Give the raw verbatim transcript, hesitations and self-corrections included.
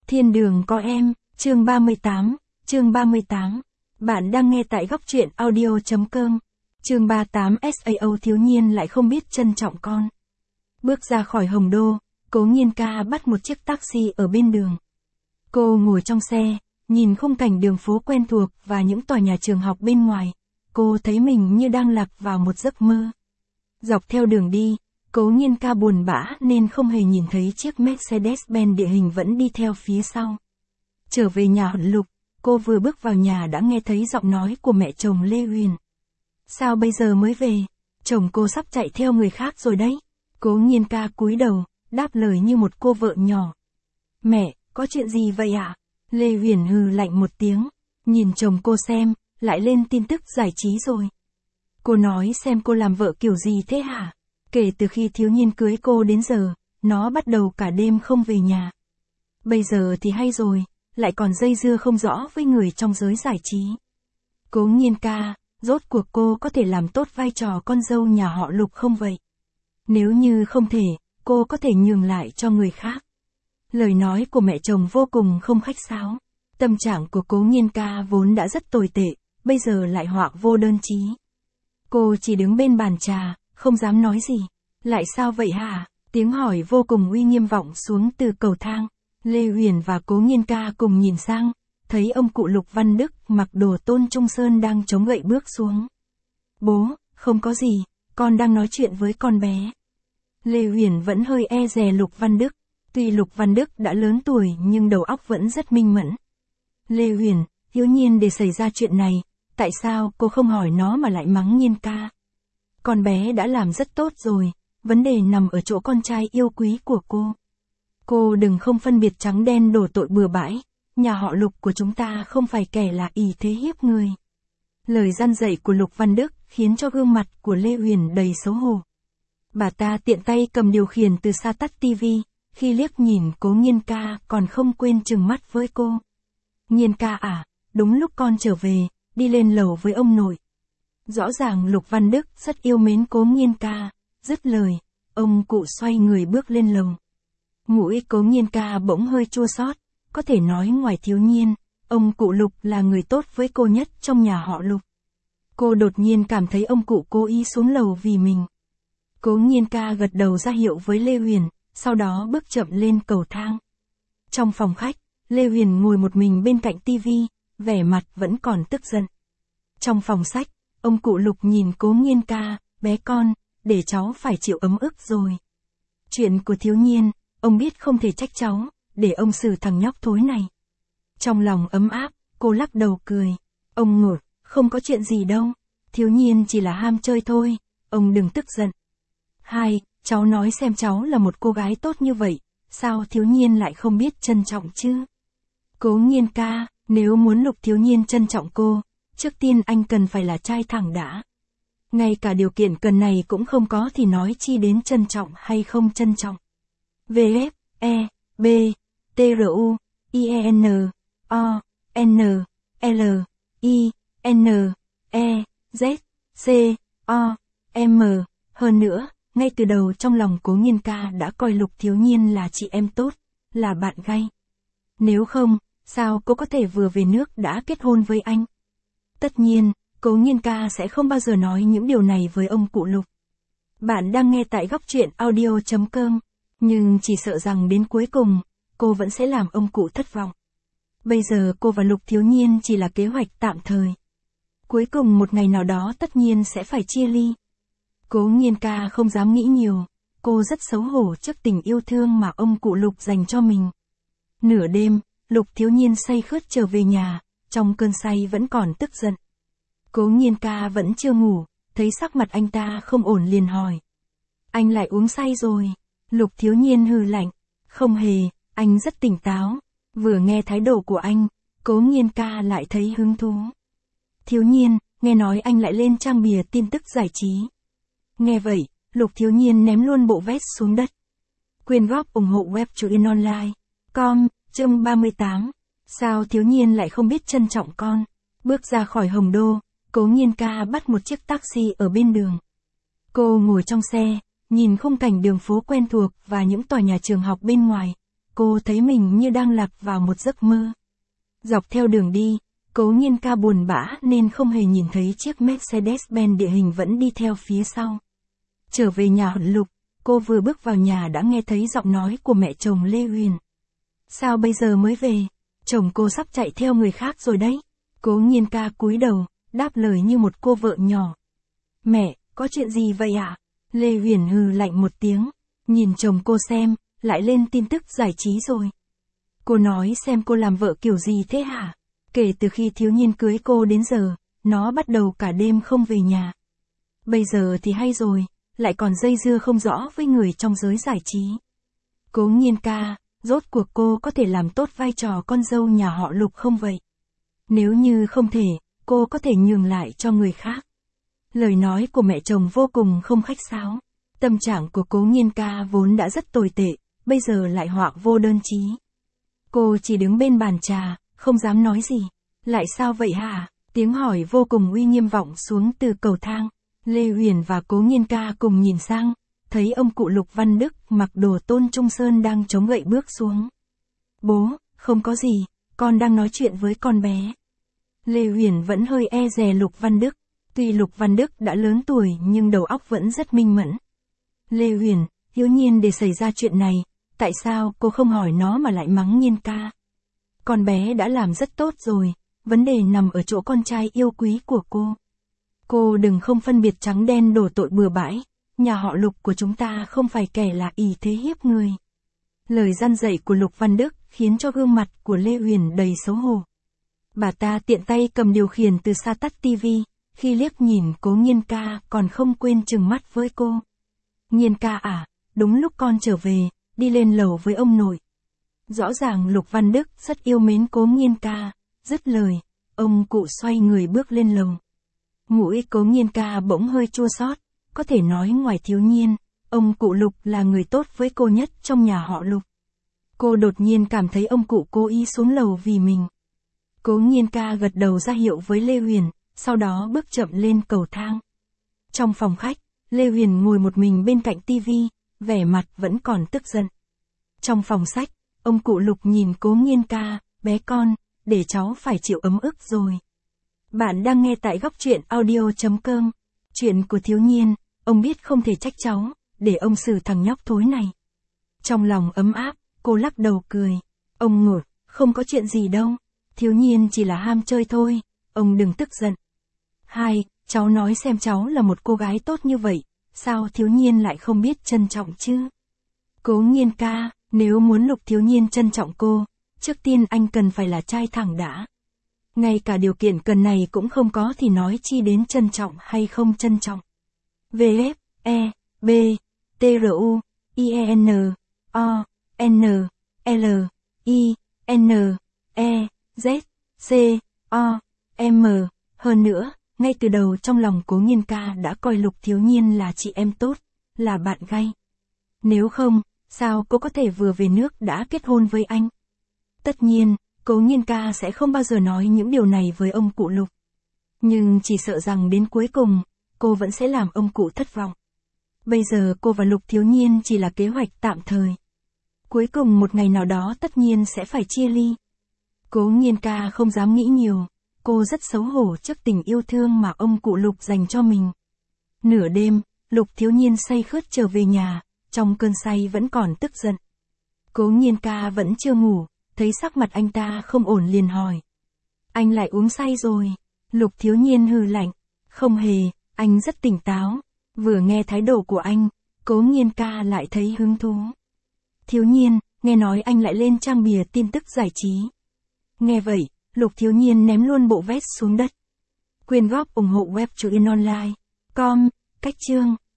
Thiên đường có em, chương ba mươi tám, chương ba mươi tám. Bạn đang nghe tại góc truyện audio.com. Chương ba mươi tám sao thiếu nhiên lại không biết trân trọng con. Bước ra khỏi Hồng Đô, Cố Nhiên Ca bắt một chiếc taxi ở bên đường. Cô ngồi trong xe, nhìn khung cảnh đường phố quen thuộc và những tòa nhà trường học bên ngoài. Cô thấy mình như đang lạc vào một giấc mơ. Dọc theo đường đi, Cố Nhiên Ca buồn bã nên không hề nhìn thấy chiếc Mercedes-Benz địa hình vẫn đi theo phía sau. Trở về nhà Hận Lục, cô vừa bước vào nhà đã nghe thấy giọng nói của mẹ chồng Lê Huyền. Sao bây giờ mới về? Chồng cô sắp chạy theo người khác rồi đấy. Cố Nhiên Ca cúi đầu, đáp lời như một cô vợ nhỏ. Mẹ, có chuyện gì vậy ạ? Lê Huyền hừ lạnh một tiếng, nhìn chồng cô xem, lại lên tin tức giải trí rồi. Cô nói xem cô làm vợ kiểu gì thế hả? Kể từ khi thiếu nhiên cưới cô đến giờ, nó bắt đầu cả đêm không về nhà. Bây giờ thì hay rồi, lại còn dây dưa không rõ với người trong giới giải trí. Cố Nhiên Ca, rốt cuộc cô có thể làm tốt vai trò con dâu nhà họ Lục không vậy? Nếu như không thể, cô có thể nhường lại cho người khác. Lời nói của mẹ chồng vô cùng không khách sáo. Tâm trạng của Cố Nhiên Ca vốn đã rất tồi tệ, bây giờ lại họa vô đơn chí. Cô chỉ đứng bên bàn trà, không dám nói gì. Lại sao vậy hả? Tiếng hỏi vô cùng uy nghiêm vọng xuống từ cầu thang. Lê Huyền và Cố Nhiên Ca cùng nhìn sang, thấy ông cụ Lục Văn Đức mặc đồ Tôn Trung Sơn đang chống gậy bước xuống. Bố, không có gì, con đang nói chuyện với con bé. Lê Huyền vẫn hơi e dè Lục Văn Đức. Tuy Lục Văn Đức đã lớn tuổi nhưng đầu óc vẫn rất minh mẫn. Lê Huyền, hiếu nhiên để xảy ra chuyện này, tại sao cô không hỏi nó mà lại mắng Nhiên Ca? Con bé đã làm rất tốt rồi, vấn đề nằm ở chỗ con trai yêu quý của cô. Cô đừng không phân biệt trắng đen đổ tội bừa bãi, nhà họ Lục của chúng ta không phải kẻ là ỷ thế hiếp người. Lời răn dạy của Lục Văn Đức khiến cho gương mặt của Lê Huyền đầy xấu hổ. Bà ta tiện tay cầm điều khiển từ xa tắt tivi, khi liếc nhìn Cố Nhiên Ca còn không quên trừng mắt với cô. Nhiên Ca à, đúng lúc con trở về, đi lên lầu với ông nội. Rõ ràng Lục Văn Đức rất yêu mến Cố Nhiên Ca, dứt lời, ông cụ xoay người bước lên lầu. Mũi Cố Nhiên Ca bỗng hơi chua xót, có thể nói ngoài thiếu nhiên, ông cụ Lục là người tốt với cô nhất trong nhà họ Lục. Cô đột nhiên cảm thấy ông cụ cố ý xuống lầu vì mình. Cố Nhiên Ca gật đầu ra hiệu với Lê Huyền, sau đó bước chậm lên cầu thang. Trong phòng khách, Lê Huyền ngồi một mình bên cạnh tivi, vẻ mặt vẫn còn tức giận. Trong phòng sách, ông cụ Lục nhìn Cố Nhiên Ca, bé con, để cháu phải chịu ấm ức rồi. Chuyện của thiếu nhiên, ông biết không thể trách cháu, để ông xử thằng nhóc thối này. Trong lòng ấm áp, cô lắc đầu cười. Ông ngột, không có chuyện gì đâu, thiếu nhiên chỉ là ham chơi thôi, ông đừng tức giận. Hai, cháu nói xem cháu là một cô gái tốt như vậy, sao thiếu nhiên lại không biết trân trọng chứ? Cố Nhiên Ca, nếu muốn Lục thiếu nhiên trân trọng cô, trước tiên anh cần phải là trai thẳng đã. Ngay cả điều kiện cần này cũng không có thì nói chi đến trân trọng hay không trân trọng. V F, E, B, T R U, I E N, O, N, L, I, N, E, Z, C, O, M. Hơn nữa, ngay từ đầu trong lòng Cố Nhiên Ca đã coi Lục thiếu nhiên là chị em tốt, là bạn gay. Nếu không, sao cô có thể vừa về nước đã kết hôn với anh? Tất nhiên, Cố Nhiên Ca sẽ không bao giờ nói những điều này với ông cụ Lục. Bạn đang nghe tại góc truyện audio.com, nhưng chỉ sợ rằng đến cuối cùng, cô vẫn sẽ làm ông cụ thất vọng. Bây giờ cô và Lục thiếu nhiên chỉ là kế hoạch tạm thời. Cuối cùng một ngày nào đó tất nhiên sẽ phải chia ly. Cố Nhiên Ca không dám nghĩ nhiều, cô rất xấu hổ trước tình yêu thương mà ông cụ Lục dành cho mình. Nửa đêm, Lục thiếu nhiên say khướt trở về nhà, trong cơn say vẫn còn tức giận. Cố Nhiên Ca vẫn chưa ngủ, thấy sắc mặt anh ta không ổn liền hỏi. Anh lại uống say rồi. Lục thiếu nhiên hừ lạnh. Không hề, anh rất tỉnh táo. Vừa nghe thái độ của anh, Cố Nhiên Ca lại thấy hứng thú. Thiếu nhiên, nghe nói anh lại lên trang bìa tin tức giải trí. Nghe vậy, Lục thiếu nhiên ném luôn bộ vest xuống đất. Quyên góp ủng hộ web truyện online. Com, chương ba mươi tám. Sao thiếu nhiên lại không biết trân trọng con? Bước ra khỏi Hồng Đô, Cố Nhiên Ca bắt một chiếc taxi ở bên đường. Cô ngồi trong xe, nhìn khung cảnh đường phố quen thuộc và những tòa nhà trường học bên ngoài. cô thấy mình như đang lạc vào một giấc mơ. Dọc theo đường đi, Cố Nhiên Ca buồn bã nên không hề nhìn thấy chiếc Mercedes-Benz địa hình vẫn đi theo phía sau. Trở về nhà Hận Lục, cô vừa bước vào nhà đã nghe thấy giọng nói của mẹ chồng Lê Huyền. Sao bây giờ mới về? Chồng cô sắp chạy theo người khác rồi đấy. Cố Nhiên Ca cúi đầu, đáp lời như một cô vợ nhỏ. Mẹ, có chuyện gì vậy ạ? À? Lê Huyền hừ lạnh một tiếng, nhìn chồng cô xem, lại lên tin tức giải trí rồi. Cô nói xem cô làm vợ kiểu gì thế hả? Kể từ khi Thiếu Nhiên cưới cô đến giờ, nó bắt đầu cả đêm không về nhà. Bây giờ thì hay rồi, lại còn dây dưa không rõ với người trong giới giải trí. Cố Nhiên Ca, rốt cuộc cô có thể làm tốt vai trò con dâu nhà họ Lục không vậy? Nếu như không thể, cô có thể nhường lại cho người khác. Lời nói của mẹ chồng vô cùng không khách sáo. Tâm trạng của Cố Nhiên Ca vốn đã rất tồi tệ, bây giờ lại họa vô đơn chí. Cô chỉ đứng bên bàn trà, không dám nói gì. Lại sao vậy hả? Tiếng hỏi vô cùng uy nghiêm vọng xuống từ cầu thang. Lê Huyền và Cố Nhiên Ca cùng nhìn sang, thấy ông cụ Lục Văn Đức mặc đồ Tôn Trung Sơn đang chống gậy bước xuống. Bố, không có gì, con đang nói chuyện với con bé. Lê Huyền vẫn hơi e dè Lục Văn Đức. Tuy Lục Văn Đức đã lớn tuổi nhưng đầu óc vẫn rất minh mẫn. Lê Huyền, hiếu nhiên để xảy ra chuyện này, tại sao cô không hỏi nó mà lại mắng Nhiên Ca? Con bé đã làm rất tốt rồi, vấn đề nằm ở chỗ con trai yêu quý của cô. Cô đừng không phân biệt trắng đen đổ tội bừa bãi, nhà họ Lục của chúng ta không phải kẻ là ỷ thế hiếp người. Lời răn dạy của Lục Văn Đức khiến cho gương mặt của Lê Huyền đầy xấu hổ. Bà ta tiện tay cầm điều khiển từ xa tắt tivi, khi liếc nhìn Cố Nhiên Ca còn không quên trừng mắt với cô. Nhiên Ca à, đúng lúc con trở về, đi lên lầu với ông nội. Rõ ràng Lục Văn Đức rất yêu mến Cố Nhiên Ca, dứt lời, ông cụ xoay người bước lên lầu. Mũi Cố Nhiên Ca bỗng hơi chua xót, có thể nói ngoài Thiếu Nhiên, ông cụ Lục là người tốt với cô nhất trong nhà họ Lục. Cô đột nhiên cảm thấy ông cụ cố ý xuống lầu vì mình. Cố Nhiên Ca gật đầu ra hiệu với Lê Huyền, sau đó bước chậm lên cầu thang. Trong phòng khách, Lê Huyền ngồi một mình bên cạnh tivi, vẻ mặt vẫn còn tức giận. Trong phòng sách, ông cụ Lục nhìn Cố Nhiên Ca, bé con, để cháu phải chịu ấm ức rồi. Bạn đang nghe tại góc truyện audio chấm com. Chuyện của Thiếu Nhiên, ông biết không thể trách cháu, để ông xử thằng nhóc thối này. Trong lòng ấm áp, cô lắc đầu cười. Ông ngột, không có chuyện gì đâu. Thiếu Nhiên chỉ là ham chơi thôi, ông đừng tức giận. Hai, cháu nói xem cháu là một cô gái tốt như vậy, sao Thiếu Nhiên lại không biết trân trọng chứ? Cố Nhiên Ca, nếu muốn Lục Thiếu Nhiên trân trọng cô, trước tiên anh cần phải là trai thẳng đã. Ngay cả điều kiện cần này cũng không có thì nói chi đến trân trọng hay không trân trọng. V F, E, B, T R U, I E N, O, N, L, I, N, E, Z, C, O, M. Hơn nữa, ngay từ đầu trong lòng Cố Nhiên Ca đã coi Lục Thiếu Nhiên là chị em tốt, là bạn gay. Nếu không, sao cô có thể vừa về nước đã kết hôn với anh? Tất nhiên, Cố Nhiên Ca sẽ không bao giờ nói những điều này với ông cụ Lục. Nhưng chỉ sợ rằng đến cuối cùng, cô vẫn sẽ làm ông cụ thất vọng. Bây giờ cô và Lục Thiếu Nhiên chỉ là kế hoạch tạm thời. Cuối cùng một ngày nào đó tất nhiên sẽ phải chia ly. Cố Nhiên Ca không dám nghĩ nhiều, cô rất xấu hổ trước tình yêu thương mà ông cụ Lục dành cho mình. Nửa đêm, Lục Thiếu Nhiên say khướt trở về nhà, trong cơn say vẫn còn tức giận. Cố Nhiên Ca vẫn chưa ngủ, thấy sắc mặt anh ta không ổn liền hỏi. Anh lại uống say rồi. Lục Thiếu Nhiên hừ lạnh. Không hề, anh rất tỉnh táo. Vừa nghe thái độ của anh, Cố Nhiên Ca lại thấy hứng thú. Thiếu Nhiên, nghe nói anh lại lên trang bìa tin tức giải trí. Nghe vậy, Lục Thiếu Nhiên ném luôn bộ vest xuống đất. Quyên góp ủng hộ web truyện online. Com, cách chương.